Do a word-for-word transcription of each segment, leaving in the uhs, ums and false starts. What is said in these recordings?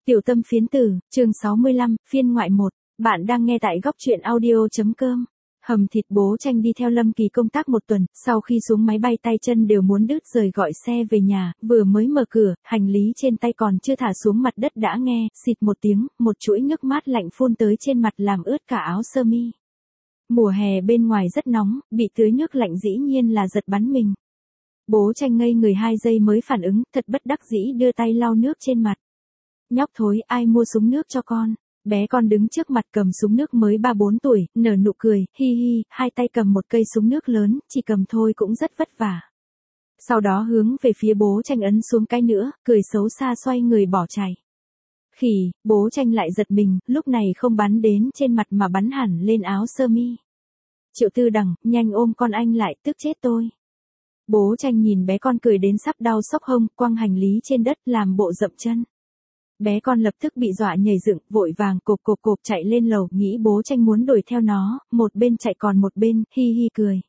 Tiểu tâm phiến tử, chương sáu mươi lăm, phiên ngoại một. Bạn đang nghe tại góc truyện audio.com. Hầm thịt bố Tranh đi theo Lâm Kỳ công tác một tuần, sau khi xuống máy bay tay chân đều muốn đứt rời gọi xe về nhà, vừa mới mở cửa, hành lý trên tay còn chưa thả xuống mặt đất đã nghe, xịt một tiếng, một chuỗi nước mát lạnh phun tới trên mặt làm ướt cả áo sơ mi. Mùa hè bên ngoài rất nóng, bị tưới nước lạnh dĩ nhiên là giật bắn mình. Bố Tranh ngây người hai giây mới phản ứng, thật bất đắc dĩ đưa tay lau nước trên mặt. Nhóc thối, ai mua súng nước cho con? Bé con đứng trước mặt cầm súng nước mới ba bốn tuổi, nở nụ cười, hi hi, hai tay cầm một cây súng nước lớn, chỉ cầm thôi cũng rất vất vả. Sau đó hướng về phía bố Tranh ấn xuống cái nữa, cười xấu xa xoay người bỏ chạy. Khỉ, bố Tranh lại giật mình, lúc này không bắn đến trên mặt mà bắn hẳn lên áo sơ mi. Triệu Tư Đằng, nhanh ôm con anh lại, tức chết tôi. Bố Tranh nhìn bé con cười đến sắp đau xốc hông, quăng hành lý trên đất làm bộ dậm chân. Bé con lập tức bị dọa nhảy dựng, vội vàng cộp cộp cộp chạy lên lầu, nghĩ bố Tranh muốn đuổi theo nó, một bên chạy còn một bên, hi hi cười.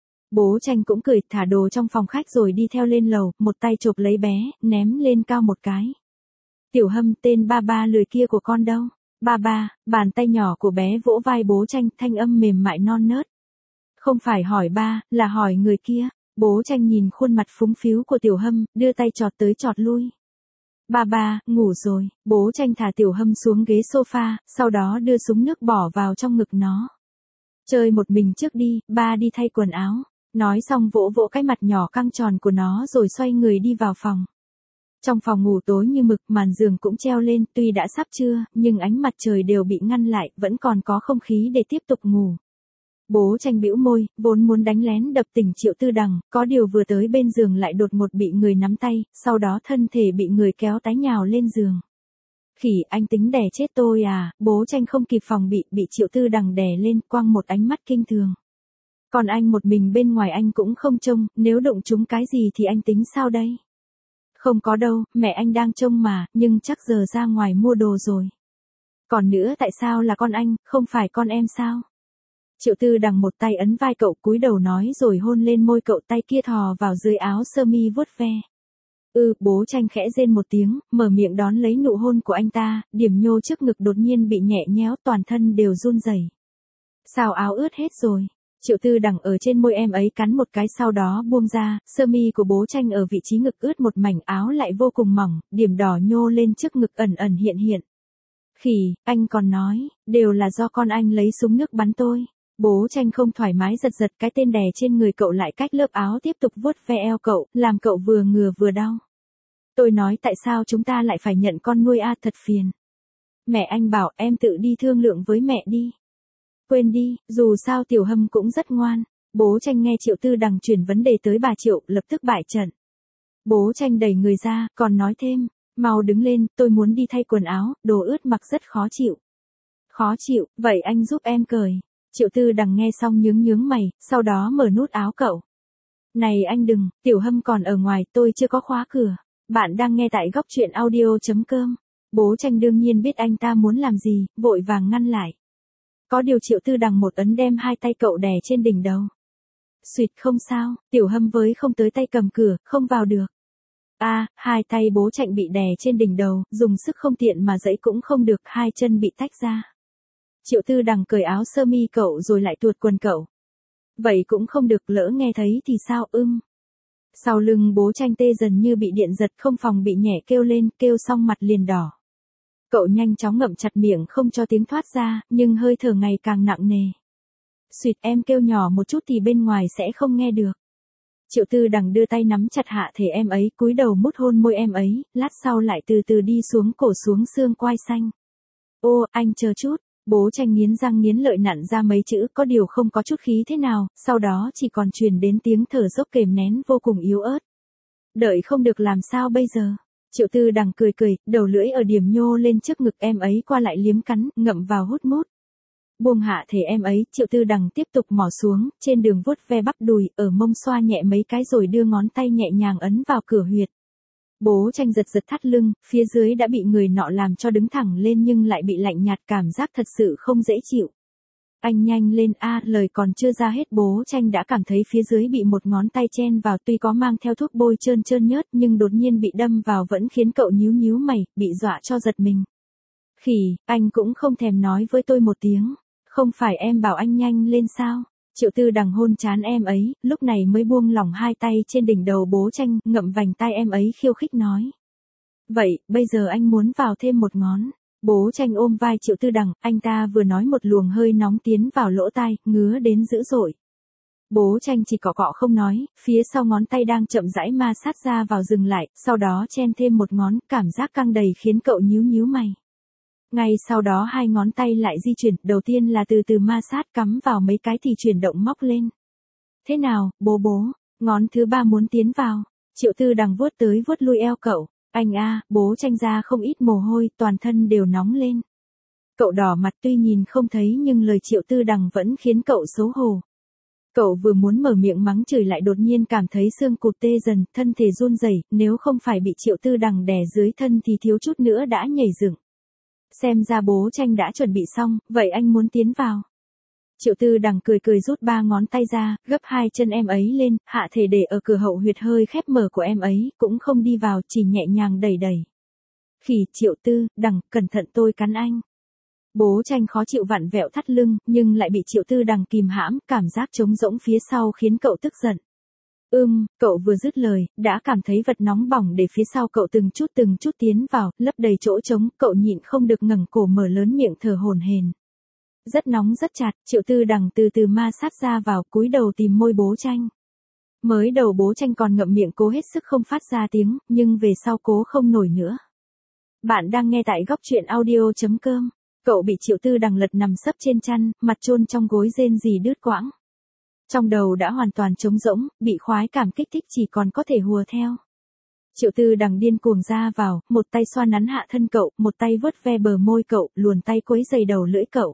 Bố Tranh cũng cười, thả đồ trong phòng khách rồi đi theo lên lầu, một tay chộp lấy bé, ném lên cao một cái. Tiểu Hâm, tên ba ba lười kia của con đâu? Ba ba, bàn tay nhỏ của bé vỗ vai bố Tranh, thanh âm mềm mại non nớt. Không phải hỏi ba, là hỏi người kia. Bố Tranh nhìn khuôn mặt phúng phíu của Tiểu Hâm, đưa tay chọt tới chọt lui. Ba ba, ngủ rồi. Bố Tranh thả Tiểu Hâm xuống ghế sofa, sau đó đưa súng nước bỏ vào trong ngực nó. Chơi một mình trước đi, ba đi thay quần áo. Nói xong vỗ vỗ cái mặt nhỏ căng tròn của nó rồi xoay người đi vào phòng. Trong phòng ngủ tối như mực, màn giường cũng treo lên, tuy đã sắp trưa, nhưng ánh mặt trời đều bị ngăn lại, vẫn còn có không khí để tiếp tục ngủ. Bố Tranh bĩu môi, vốn muốn đánh lén đập tỉnh Triệu Tư Đằng, có điều vừa tới bên giường lại đột ngột bị người nắm tay, sau đó thân thể bị người kéo tái nhào lên giường. Khỉ, anh tính đè chết tôi à? Bố Tranh không kịp phòng bị, bị Triệu Tư Đằng đè lên, quăng một ánh mắt kinh thường. Còn anh một mình bên ngoài anh cũng không trông, nếu đụng trúng cái gì thì anh tính sao đây? Không có đâu, mẹ anh đang trông mà, nhưng chắc giờ ra ngoài mua đồ rồi. Còn nữa, tại sao là con anh, không phải con em sao? Triệu Tư Đằng một tay ấn vai cậu, cúi đầu nói rồi hôn lên môi cậu, tay kia thò vào dưới áo sơ mi vuốt ve. Ừ, bố Tranh khẽ rên một tiếng, mở miệng đón lấy nụ hôn của anh ta, điểm nhô trước ngực đột nhiên bị nhẹ nhéo, toàn thân đều run rẩy. Sao áo ướt hết rồi? Triệu Tư Đằng ở trên môi em ấy cắn một cái sau đó buông ra, sơ mi của bố Tranh ở vị trí ngực ướt một mảnh, áo lại vô cùng mỏng, điểm đỏ nhô lên trước ngực ẩn ẩn hiện hiện. Khỉ, anh còn nói, đều là do con anh lấy súng nước bắn tôi. Bố Tranh không thoải mái giật giật cái tên đè trên người cậu lại cách lớp áo tiếp tục vuốt ve eo cậu, làm cậu vừa ngừa vừa đau. Tôi nói tại sao chúng ta lại phải nhận con nuôi a, thật phiền. Mẹ anh bảo em tự đi thương lượng với mẹ đi. Quên đi, dù sao Tiểu Hâm cũng rất ngoan. Bố Tranh nghe Triệu Tư Đằng chuyển vấn đề tới bà Triệu, lập tức bại trận. Bố Tranh đẩy người ra, còn nói thêm, mau đứng lên, tôi muốn đi thay quần áo, đồ ướt mặc rất khó chịu. Khó chịu, vậy anh giúp em cởi. Triệu Tư Đằng nghe xong nhướng nhướng mày, sau đó mở nút áo cậu. Này anh đừng, Tiểu Hâm còn ở ngoài, tôi chưa có khóa cửa. Bạn đang nghe tại góc truyện audio.com. Bố Tranh đương nhiên biết anh ta muốn làm gì, vội vàng ngăn lại. Có điều Triệu Tư Đằng một ấn đem hai tay cậu đè trên đỉnh đầu. Xuyệt, không sao, Tiểu Hâm với không tới tay cầm cửa, không vào được. A, à, hai tay bố Tranh bị đè trên đỉnh đầu, dùng sức không tiện mà dẫy cũng không được, hai chân bị tách ra. Triệu Tư Đằng cởi áo sơ mi cậu rồi lại tuột quần cậu. Vậy cũng không được, lỡ nghe thấy thì sao, ưm. Sau lưng bố Tranh tê dần như bị điện giật, không phòng bị nhẹ kêu lên, kêu xong mặt liền đỏ. Cậu nhanh chóng ngậm chặt miệng không cho tiếng thoát ra, nhưng hơi thở ngày càng nặng nề. Xuyệt, em kêu nhỏ một chút thì bên ngoài sẽ không nghe được. Triệu Tư Đằng đưa tay nắm chặt hạ thể em ấy, cúi đầu mút hôn môi em ấy, lát sau lại từ từ đi xuống cổ xuống xương quai xanh. Ô, anh chờ chút. Bố Tranh nghiến răng nghiến lợi nặn ra mấy chữ, có điều không có chút khí thế nào, sau đó chỉ còn truyền đến tiếng thở dốc kềm nén vô cùng yếu ớt. Đợi không được làm sao bây giờ? Triệu Tư Đằng cười cười, đầu lưỡi ở điểm nhô lên trước ngực em ấy qua lại liếm cắn, ngậm vào hút mút. Buông hạ thể em ấy, Triệu Tư Đằng tiếp tục mò xuống, trên đường vuốt ve bắp đùi, ở mông xoa nhẹ mấy cái rồi đưa ngón tay nhẹ nhàng ấn vào cửa huyệt. Bố Tranh giật giật thắt lưng, phía dưới đã bị người nọ làm cho đứng thẳng lên nhưng lại bị lạnh nhạt, cảm giác thật sự không dễ chịu. Anh nhanh lên a, lời còn chưa ra hết bố Tranh đã cảm thấy phía dưới bị một ngón tay chen vào, tuy có mang theo thuốc bôi trơn trơn nhớt nhưng đột nhiên bị đâm vào vẫn khiến cậu nhíu nhíu mày, bị dọa cho giật mình. Khỉ, anh cũng không thèm nói với tôi một tiếng, không phải em bảo anh nhanh lên sao? Triệu Tư Đằng hôn trán em ấy, lúc này mới buông lỏng hai tay trên đỉnh đầu bố Tranh, ngậm vành tai em ấy khiêu khích nói. Vậy, bây giờ anh muốn vào thêm một ngón. Bố Tranh ôm vai Triệu Tư Đằng, anh ta vừa nói một luồng hơi nóng tiến vào lỗ tai, ngứa đến dữ dội. Bố Tranh chỉ cọ cọ không nói, phía sau ngón tay đang chậm rãi ma sát ra vào dừng lại, sau đó chen thêm một ngón, cảm giác căng đầy khiến cậu nhíu nhíu mày. Ngay sau đó hai ngón tay lại di chuyển, đầu tiên là từ từ ma sát cắm vào mấy cái thì chuyển động móc lên. Thế nào, bố bố, ngón thứ ba muốn tiến vào. Triệu Tư Đằng vuốt tới vuốt lui eo cậu. Anh a, bố Tranh ra không ít mồ hôi, toàn thân đều nóng lên. Cậu đỏ mặt tuy nhìn không thấy nhưng lời Triệu Tư Đằng vẫn khiến cậu xấu hổ. Cậu vừa muốn mở miệng mắng chửi lại đột nhiên cảm thấy xương cụt tê dần, thân thể run rẩy, nếu không phải bị Triệu Tư Đằng đè dưới thân thì thiếu chút nữa đã nhảy dựng. Xem ra bố Tranh đã chuẩn bị xong, vậy anh muốn tiến vào. Triệu Tư Đằng cười cười rút ba ngón tay ra, gấp hai chân em ấy lên, hạ thể để ở cửa hậu huyệt hơi khép mở của em ấy, cũng không đi vào, chỉ nhẹ nhàng đẩy đẩy. Khỉ, Triệu Tư Đằng, cẩn thận tôi cắn anh. Bố Tranh khó chịu vặn vẹo thắt lưng, nhưng lại bị Triệu Tư Đằng kìm hãm, cảm giác trống rỗng phía sau khiến cậu tức giận. Ưm, cậu vừa dứt lời, đã cảm thấy vật nóng bỏng để phía sau cậu từng chút từng chút tiến vào, lấp đầy chỗ trống, cậu nhịn không được ngẩng cổ mở lớn miệng thở hổn hển. Rất nóng rất chặt, Triệu Tư Đằng từ từ ma sát ra vào, cúi đầu tìm môi bố Tranh. Mới đầu bố Tranh còn ngậm miệng cố hết sức không phát ra tiếng, nhưng về sau cố không nổi nữa. Bạn đang nghe tại góc truyện audio chấm com. Cậu bị Triệu Tư Đằng lật nằm sấp trên chăn, mặt chôn trong gối rên rỉ đứt quãng. Trong đầu đã hoàn toàn trống rỗng, bị khoái cảm kích thích chỉ còn có thể hùa theo. Triệu Tư Đằng điên cuồng ra vào, một tay xoa nắn hạ thân cậu, một tay vuốt ve bờ môi cậu, luồn tay quấy giày đầu lưỡi cậu.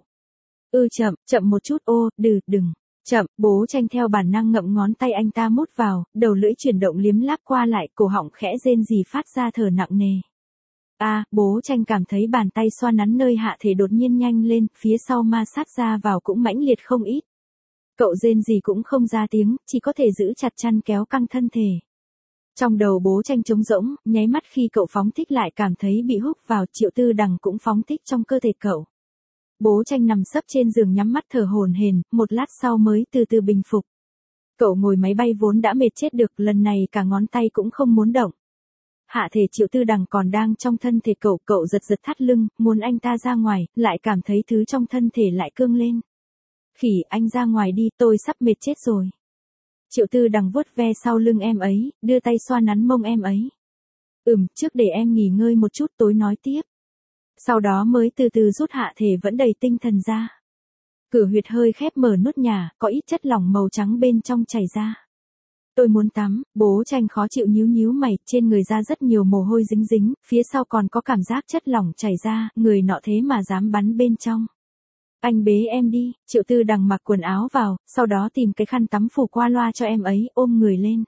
Ư chậm, chậm một chút ô, đừ, đừng, chậm, bố Tranh theo bản năng ngậm ngón tay anh ta mút vào, đầu lưỡi chuyển động liếm láp qua lại, cổ họng khẽ rên rỉ phát ra thở nặng nề. A, à, bố Tranh cảm thấy bàn tay xoa nắn nơi hạ thể đột nhiên nhanh lên, phía sau ma sát ra vào cũng mãnh liệt không ít. Cậu rên gì cũng không ra tiếng, chỉ có thể giữ chặt chăn kéo căng thân thể. Trong đầu bố Tranh trống rỗng, nháy mắt khi cậu phóng thích lại cảm thấy bị hút vào, Triệu Tư Đằng cũng phóng thích trong cơ thể cậu. Bố Tranh nằm sấp trên giường nhắm mắt thở hổn hển, một lát sau mới từ từ bình phục. Cậu ngồi máy bay vốn đã mệt chết được, lần này cả ngón tay cũng không muốn động. Hạ thể Triệu Tư Đằng còn đang trong thân thể cậu, cậu giật giật thắt lưng, muốn anh ta ra ngoài, lại cảm thấy thứ trong thân thể lại cương lên. Khỉ, anh ra ngoài đi, tôi sắp mệt chết rồi. Triệu Tư Đằng vuốt ve sau lưng em ấy, đưa tay xoa nắn mông em ấy. Ừm, trước để em nghỉ ngơi một chút tối nói tiếp. Sau đó mới từ từ rút hạ thể vẫn đầy tinh thần ra. Cửa huyệt hơi khép mở nút nhà, có ít chất lỏng màu trắng bên trong chảy ra. Tôi muốn tắm, bố Tranh khó chịu nhíu nhíu mày, trên người ra rất nhiều mồ hôi dính dính, phía sau còn có cảm giác chất lỏng chảy ra, người nọ thế mà dám bắn bên trong. Anh bế em đi, Triệu Tư Đằng mặc quần áo vào, sau đó tìm cái khăn tắm phủ qua loa cho em ấy, ôm người lên.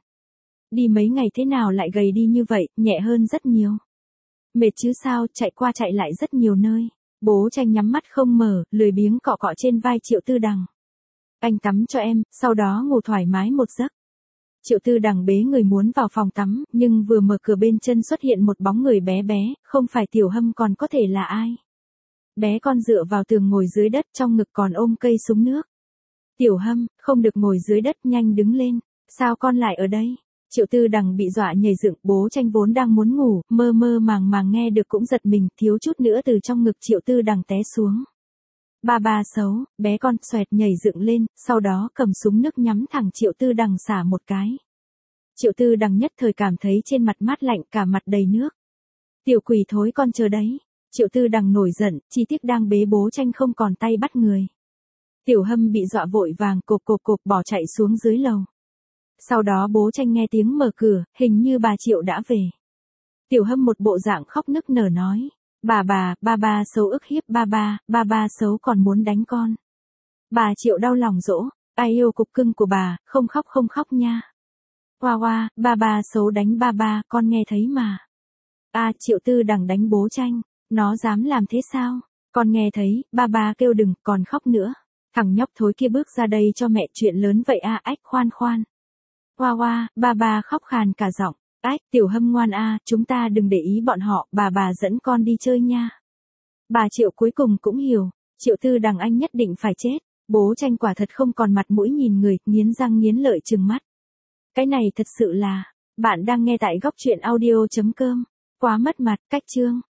Đi mấy ngày thế nào lại gầy đi như vậy, nhẹ hơn rất nhiều. Mệt chứ sao, chạy qua chạy lại rất nhiều nơi. Bố Tranh nhắm mắt không mở, lười biếng cọ cọ trên vai Triệu Tư Đằng. Anh tắm cho em, sau đó ngủ thoải mái một giấc. Triệu Tư Đằng bế người muốn vào phòng tắm, nhưng vừa mở cửa bên chân xuất hiện một bóng người bé bé, không phải Tiểu Hâm còn có thể là ai. Bé con dựa vào tường ngồi dưới đất, trong ngực còn ôm cây súng nước. Tiểu Hâm, không được ngồi dưới đất, nhanh đứng lên. Sao con lại ở đây? Triệu Tư Đằng bị dọa nhảy dựng, bố Tranh vốn đang muốn ngủ, mơ mơ màng màng nghe được cũng giật mình, thiếu chút nữa từ trong ngực Triệu Tư Đằng té xuống. Ba ba xấu, bé con xoẹt nhảy dựng lên, sau đó cầm súng nước nhắm thẳng Triệu Tư Đằng xả một cái. Triệu Tư Đằng nhất thời cảm thấy trên mặt mát lạnh, cả mặt đầy nước. Tiểu quỷ thối con chờ đấy. Triệu Tư Đằng nổi giận, chi tiết đang bế bố Tranh không còn tay bắt người. Tiểu Hâm bị dọa vội vàng cộp cộp cộp bỏ chạy xuống dưới lầu. Sau đó bố Tranh nghe tiếng mở cửa, hình như bà Triệu đã về. Tiểu Hâm một bộ dạng khóc nức nở nói. Bà bà, ba ba xấu ức hiếp ba ba, ba ba xấu còn muốn đánh con. Bà Triệu đau lòng dỗ, ai yêu cục cưng của bà, không khóc không khóc nha. Hoa hoa, ba ba xấu đánh ba ba, con nghe thấy mà. A à, Triệu Tư Đằng đánh bố Tranh, nó dám làm thế sao? Con nghe thấy, ba ba kêu đừng, còn khóc nữa. Thằng nhóc thối kia bước ra đây cho mẹ chuyện lớn vậy a, ách khoan khoan. Hoa hoa, bà bà khóc khàn cả giọng. Ách, Tiểu Hâm ngoan a, chúng ta đừng để ý bọn họ, bà bà dẫn con đi chơi nha. Bà Triệu cuối cùng cũng hiểu, Triệu Tư Đằng anh nhất định phải chết. Bố Tranh quả thật không còn mặt mũi nhìn người, nghiến răng nghiến lợi trừng mắt. Cái này thật sự là, bạn đang nghe tại góc truyện audio chấm com. Quá mất mặt, cách chương.